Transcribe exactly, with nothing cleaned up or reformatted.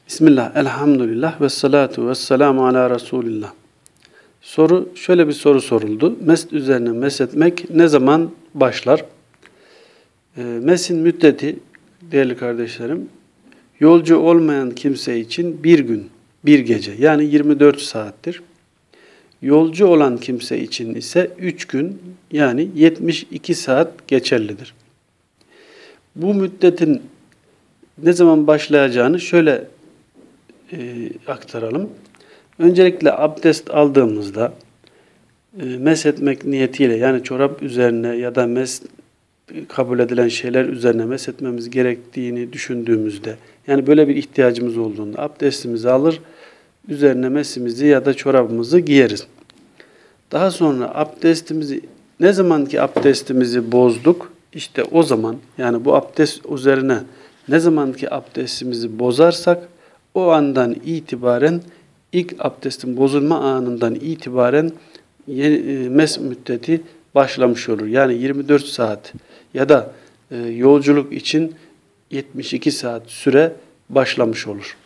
Bismillah, elhamdülillah ve salatu ve selamu ala Resulillah. Soru, şöyle bir soru soruldu. Mesd üzerine meshetmek ne zaman başlar? E, mesin müddeti, değerli kardeşlerim, yolcu olmayan kimse için bir gün, bir gece, yani yirmi dört saattir. Yolcu olan kimse için ise üç gün, yani yetmiş iki saat geçerlidir. Bu müddetin ne zaman başlayacağını şöyle e, aktaralım. Öncelikle abdest aldığımızda e, meshetmek niyetiyle, yani çorap üzerine ya da mes kabul edilen şeyler üzerine meshetmemiz gerektiğini düşündüğümüzde, yani böyle bir ihtiyacımız olduğunda abdestimizi alır, üzerine mesimizi ya da çorabımızı giyeriz. Daha sonra abdestimizi, ne zaman ki abdestimizi bozduk, işte o zaman, yani bu abdest üzerine ne zaman ki abdestimizi bozarsak, o andan itibaren, ilk abdestin bozulma anından itibaren yeni, mes müddeti başlamış olur. Yani yirmi dört saat ya da e, yolculuk için yetmiş iki saat süre başlamış olur.